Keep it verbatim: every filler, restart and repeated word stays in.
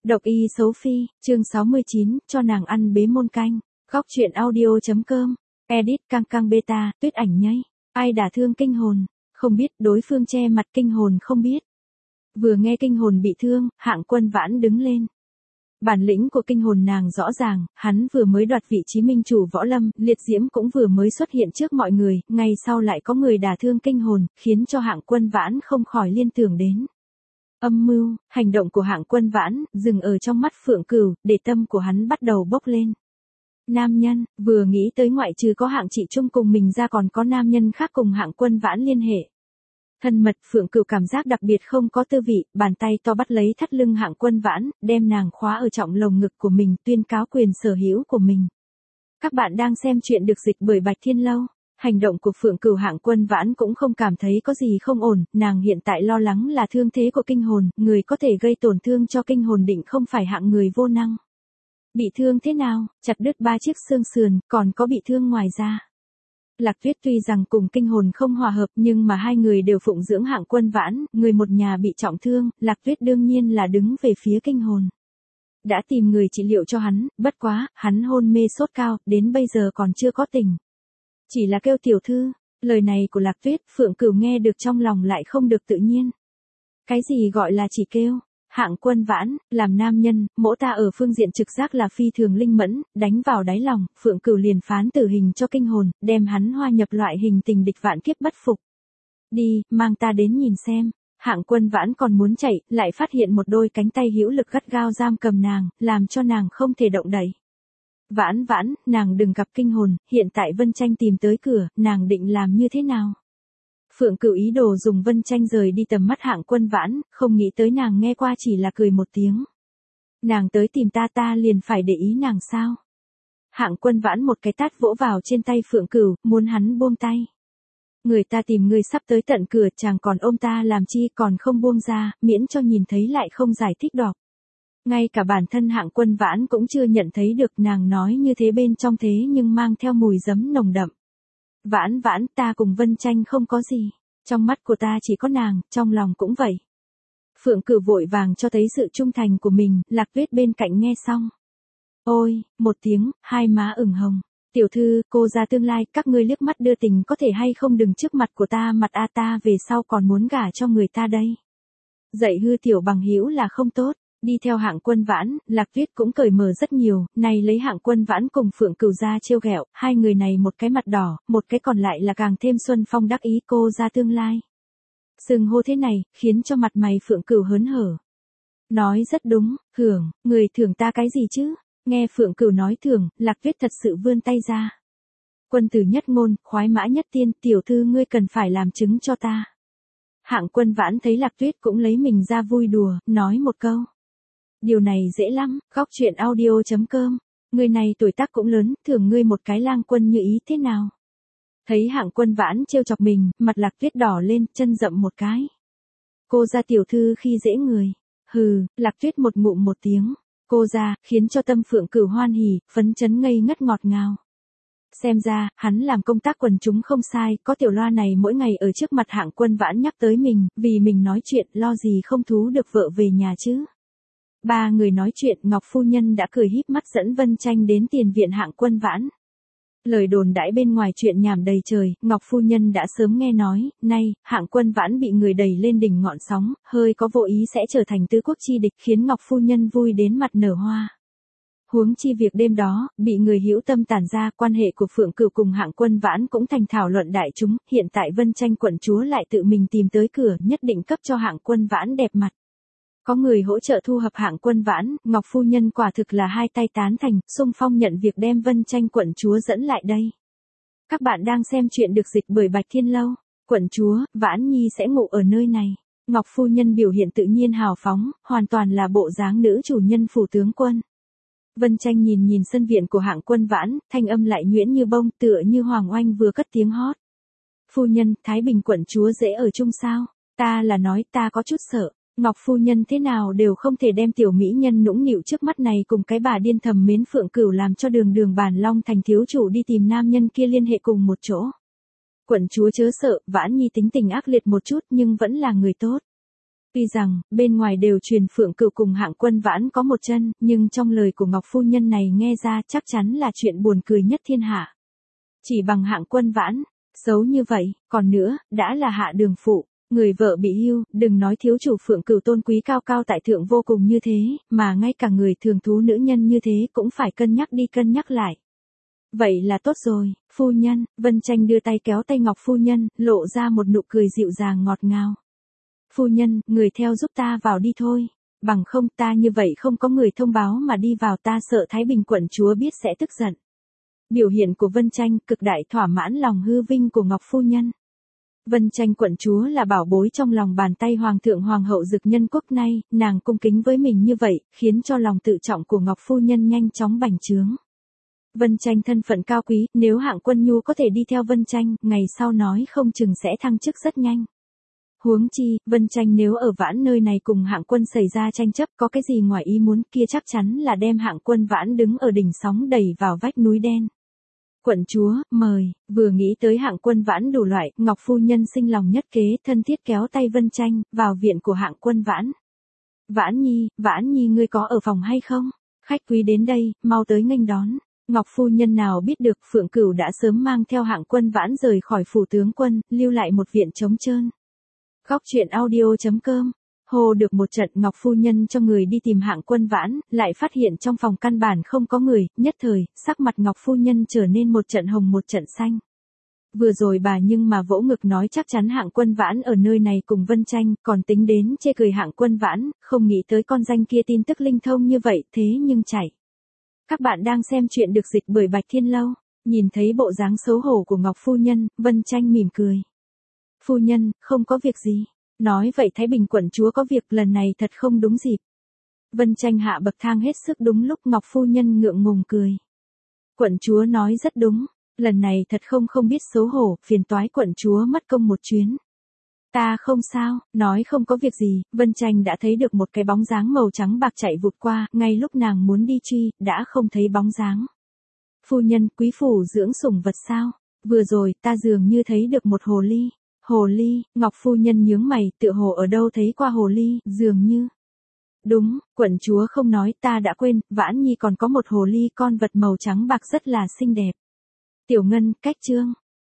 Độc y xấu phi, chương sáu mươi chín, cho nàng ăn bế môn canh. Góc truyện audio.com. Edit căng căng beta, tuyết ảnh nhây. Ai đả thương kinh hồn? Không biết, đối phương che mặt kinh hồn không biết. Vừa nghe kinh hồn bị thương, Hạng Quân Vãn đứng lên. Bản lĩnh của kinh hồn nàng rõ ràng, hắn vừa mới đoạt vị trí minh chủ võ lâm, liệt diễm cũng vừa mới xuất hiện trước mọi người, ngay sau lại có người đả thương kinh hồn, khiến cho Hạng Quân Vãn không khỏi liên tưởng đến. Âm mưu, hành động của Hạng Quân Vãn, dừng ở trong mắt Phượng Cửu, để tâm của hắn bắt đầu bốc lên. Nam nhân, vừa nghĩ tới ngoại trừ có Hạng Trị Trung cùng mình ra còn có nam nhân khác cùng Hạng Quân Vãn liên hệ. Thân mật, Phượng Cửu cảm giác đặc biệt không có tư vị, bàn tay to bắt lấy thắt lưng Hạng Quân Vãn, đem nàng khóa ở trọng lồng ngực của mình, tuyên cáo quyền sở hữu của mình. Các bạn đang xem chuyện được dịch bởi Bạch Thiên Lâu. Hành động của Phượng Cửu Hạng Quân Vãn cũng không cảm thấy có gì không ổn, nàng hiện tại lo lắng là thương thế của kinh hồn, người có thể gây tổn thương cho kinh hồn định không phải hạng người vô năng. Bị thương thế nào? Chặt đứt ba chiếc xương sườn, còn có bị thương ngoài ra. Lạc Tuyết tuy rằng cùng kinh hồn không hòa hợp nhưng mà hai người đều phụng dưỡng Hạng Quân Vãn, người một nhà bị trọng thương, Lạc Tuyết đương nhiên là đứng về phía kinh hồn. Đã tìm người trị liệu cho hắn, bất quá, hắn hôn mê sốt cao, đến bây giờ còn chưa có tỉnh. Chỉ là kêu tiểu thư, lời này của Lạc Tuyết, Phượng Cửu nghe được trong lòng lại không được tự nhiên. Cái gì gọi là chỉ kêu? Hạng Quân Vãn, làm nam nhân, mỗ ta ở phương diện trực giác là phi thường linh mẫn, đánh vào đáy lòng, Phượng Cửu liền phán tử hình cho kinh hồn, đem hắn hoa nhập loại hình tình địch vạn kiếp bất phục. Đi, mang ta đến nhìn xem. Hạng Quân Vãn còn muốn chạy, lại phát hiện một đôi cánh tay hữu lực gắt gao giam cầm nàng, làm cho nàng không thể động đậy. Vãn Vãn, nàng đừng gặp kinh hồn, hiện tại Vân Tranh tìm tới cửa, nàng định làm như thế nào? Phượng Cửu ý đồ dùng Vân Tranh rời đi tầm mắt Hạng Quân Vãn, không nghĩ tới nàng nghe qua chỉ là cười một tiếng. Nàng tới tìm ta ta liền phải để ý nàng sao? Hạng Quân Vãn một cái tát vỗ vào trên tay Phượng Cửu, muốn hắn buông tay. Người ta tìm người sắp tới tận cửa, chàng còn ôm ta làm chi, còn không buông ra, miễn cho nhìn thấy lại không giải thích đọc. Ngay cả bản thân Hạng Quân Vãn cũng chưa nhận thấy được nàng nói như thế bên trong thế nhưng mang theo mùi giấm nồng đậm. Vãn Vãn, ta cùng Vân Tranh không có gì. Trong mắt của ta chỉ có nàng, trong lòng cũng vậy. Phượng Cửu vội vàng cho thấy sự trung thành của mình, Lạc Tuyết bên cạnh nghe xong. Ôi, một tiếng, hai má ửng hồng. Tiểu thư, cô ra tương lai, các ngươi liếc mắt đưa tình có thể hay không đừng trước mặt của ta mặt a ta về sau còn muốn gả cho người ta đây. Dạy hư tiểu bằng hữu là không tốt. Đi theo Hạng Quân Vãn, Lạc Tuyết cũng cởi mở rất nhiều, này lấy Hạng Quân Vãn cùng Phượng Cửu ra trêu ghẹo, hai người này một cái mặt đỏ, một cái còn lại là càng thêm xuân phong đắc ý cô ra tương lai. Sừng hô thế này, khiến cho mặt mày Phượng Cửu hớn hở. Nói rất đúng, thưởng, người thưởng ta cái gì chứ? Nghe Phượng Cửu nói thưởng, Lạc Tuyết thật sự vươn tay ra. Quân tử nhất ngôn, khoái mã nhất tiên, tiểu thư ngươi cần phải làm chứng cho ta. Hạng Quân Vãn thấy Lạc Tuyết cũng lấy mình ra vui đùa, nói một câu. Điều này dễ lắm, góc truyện audio.com. Người này tuổi tác cũng lớn, thưởng ngươi một cái lang quân như ý thế nào? Thấy Hạng Quân Vãn trêu chọc mình, mặt Lạc Tuyết đỏ lên, chân rậm một cái. Cô ra tiểu thư khi dễ người. Hừ, Lạc Tuyết một ngụm một tiếng. Cô ra, khiến cho tâm Phượng Cửu hoan hỉ, phấn chấn ngây ngất ngọt ngào. Xem ra, hắn làm công tác quần chúng không sai, có tiểu loa này mỗi ngày ở trước mặt Hạng Quân Vãn nhắc tới mình, vì mình nói chuyện, lo gì không thú được vợ về nhà chứ. Ba người nói chuyện, Ngọc Phu Nhân đã cười híp mắt dẫn Vân Tranh đến tiền viện Hạng Quân Vãn. Lời đồn đãi bên ngoài chuyện nhảm đầy trời, Ngọc Phu Nhân đã sớm nghe nói, nay, Hạng Quân Vãn bị người đẩy lên đỉnh ngọn sóng, hơi có vô ý sẽ trở thành tứ quốc chi địch khiến Ngọc Phu Nhân vui đến mặt nở hoa. Huống chi việc đêm đó, bị người hữu tâm tản ra, quan hệ của Phượng Cửu cùng Hạng Quân Vãn cũng thành thảo luận đại chúng, hiện tại Vân Tranh quận chúa lại tự mình tìm tới cửa, nhất định cấp cho Hạng Quân Vãn đẹp mặt. Có người hỗ trợ thu hợp Hạng Quân Vãn, Ngọc Phu Nhân quả thực là hai tay tán thành, xung phong nhận việc đem Vân Tranh quận chúa dẫn lại đây. Các bạn đang xem chuyện được dịch bởi Bạch Thiên Lâu. Quận chúa, Vãn Nhi sẽ ngủ ở nơi này. Ngọc Phu Nhân biểu hiện tự nhiên hào phóng, hoàn toàn là bộ dáng nữ chủ nhân phủ tướng quân. Vân Tranh nhìn nhìn sân viện của Hạng Quân Vãn, thanh âm lại nhuyễn như bông, tựa như Hoàng Oanh vừa cất tiếng hót. Phu Nhân, Thái Bình quận chúa dễ ở chung sao? Ta là nói ta có chút sợ. Ngọc Phu Nhân thế nào đều không thể đem tiểu mỹ nhân nũng nịu trước mắt này cùng cái bà điên thầm mến Phượng Cửu làm cho đường đường Bàn Long thành thiếu chủ đi tìm nam nhân kia liên hệ cùng một chỗ. Quận chúa chớ sợ, Vãn Nhi tính tình ác liệt một chút nhưng vẫn là người tốt. Tuy rằng, bên ngoài đều truyền Phượng Cửu cùng Hạng Quân Vãn có một chân, nhưng trong lời của Ngọc Phu Nhân này nghe ra chắc chắn là chuyện buồn cười nhất thiên hạ. Chỉ bằng Hạng Quân Vãn, xấu như vậy, còn nữa, đã là hạ đường phụ, người vợ bị hưu, đừng nói thiếu chủ Phượng Cửu tôn quý cao cao tại thượng vô cùng như thế, mà ngay cả người thường thú nữ nhân như thế cũng phải cân nhắc đi cân nhắc lại. Vậy là tốt rồi, phu nhân, Vân Tranh đưa tay kéo tay Ngọc Phu Nhân, lộ ra một nụ cười dịu dàng ngọt ngào. Phu nhân, người theo giúp ta vào đi thôi, bằng không ta như vậy không có người thông báo mà đi vào ta sợ Thái Bình quận chúa biết sẽ tức giận. Biểu hiện của Vân Tranh cực đại thỏa mãn lòng hư vinh của Ngọc Phu Nhân. Vân Tranh quận chúa là bảo bối trong lòng bàn tay Hoàng thượng Hoàng hậu Dực Nhân quốc nay, nàng cung kính với mình như vậy, khiến cho lòng tự trọng của Ngọc Phu Nhân nhanh chóng bành trướng. Vân Tranh thân phận cao quý, nếu Hạng Quân Nhu có thể đi theo Vân Tranh, ngày sau nói không chừng sẽ thăng chức rất nhanh. Huống chi, Vân Tranh nếu ở Vãn nơi này cùng Hạng Quân xảy ra tranh chấp có cái gì ngoài ý muốn kia chắc chắn là đem Hạng Quân Vãn đứng ở đỉnh sóng đẩy vào vách núi đen. Quận chúa, mời, vừa nghĩ tới Hạng Quân Vãn đủ loại, Ngọc Phu Nhân sinh lòng nhất kế, thân thiết kéo tay Vân Tranh, vào viện của Hạng Quân Vãn. Vãn Nhi, Vãn Nhi ngươi có ở phòng hay không? Khách quý đến đây, mau tới nghênh đón. Ngọc Phu Nhân nào biết được Phượng Cửu đã sớm mang theo Hạng Quân Vãn rời khỏi phủ tướng quân, lưu lại một viện trống trơn. Góc truyện audio chấm com. Hồ được một trận Ngọc Phu Nhân cho người đi tìm Hạng Quân Vãn, lại phát hiện trong phòng căn bản không có người, nhất thời, sắc mặt Ngọc Phu Nhân trở nên một trận hồng một trận xanh. Vừa rồi bà nhưng mà vỗ ngực nói chắc chắn Hạng Quân Vãn ở nơi này cùng Vân Tranh, còn tính đến chê cười Hạng Quân Vãn, không nghĩ tới con danh kia tin tức linh thông như vậy, thế nhưng chạy. Các bạn đang xem chuyện được dịch bởi Bạch Thiên Lâu, nhìn thấy bộ dáng xấu hổ của Ngọc Phu Nhân, Vân Tranh mỉm cười. Phu nhân, không có việc gì. Nói vậy Thái Bình quận chúa có việc lần này thật không đúng dịp. Vân Tranh hạ bậc thang hết sức đúng lúc Ngọc Phu Nhân ngượng ngùng cười. Quận chúa nói rất đúng, lần này thật không không biết xấu hổ, phiền toái quận chúa mất công một chuyến. Ta không sao, nói không có việc gì, Vân Tranh đã thấy được một cái bóng dáng màu trắng bạc chạy vụt qua, ngay lúc nàng muốn đi truy, đã không thấy bóng dáng. Phu nhân, quý phủ dưỡng sủng vật sao? Vừa rồi, ta dường như thấy được một hồ ly. Hồ ly, Ngọc Phu Nhân nhướng mày, tựa hồ ở đâu thấy qua hồ ly, dường như. Đúng, quận chúa không nói, ta đã quên, Vãn Nhi còn có một hồ ly con vật màu trắng bạc rất là xinh đẹp. Tiểu Ngân, cách chương.